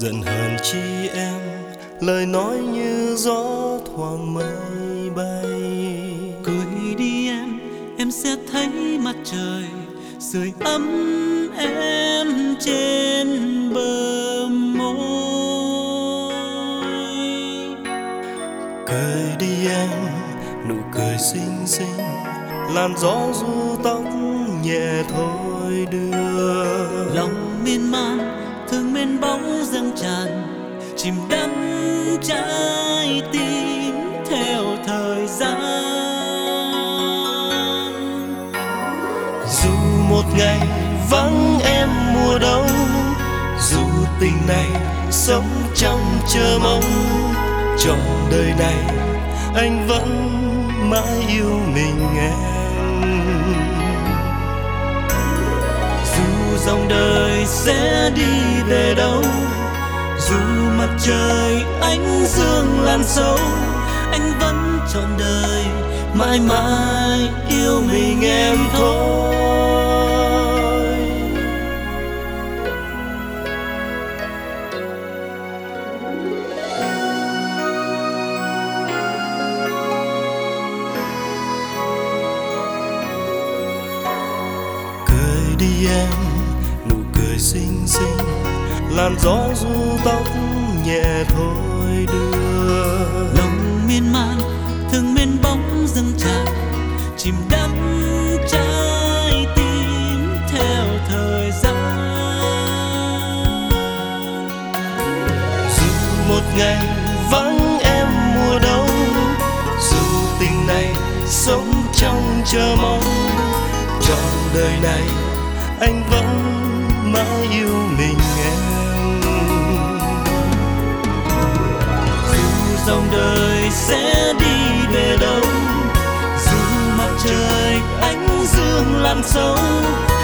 giận hờn chi em, lời nói như gió thoảng mây bay. Cười đi em sẽ thấy mặt trời sưởi ấm em trên bờ môi. Cười đi em, nụ cười xinh xinh, làn gió du tóc nhẹ thôi đưa. Lòng miên man thương mênh bóng dâng tràn, chìm đắm trái tim theo thời gian. Dù một ngày vắng em mùa đông, dù tình này sống trong chờ mong, trọn đời này anh vẫn mãi yêu mình em. Dù dòng đời sẽ đi về đâu, dù mặt trời ánh dương lan sâu, anh vẫn trọn đời mãi mãi yêu mình em thôi. Cười đi em, nụ cười xinh xinh, làn gió du tóc nhẹ thôi đưa. Lòng miên man thương mênh bóng dâng tràn, chìm đắm trái tim theo thời gian. Dù một ngày vắng em mùa đông, dù tình này sống trong chờ mong, trọn đời này anh vẫn mãi yêu mình em. Dù dòng đời sẽ đi về đâu, dù mặt trời ánh dương lan sâu,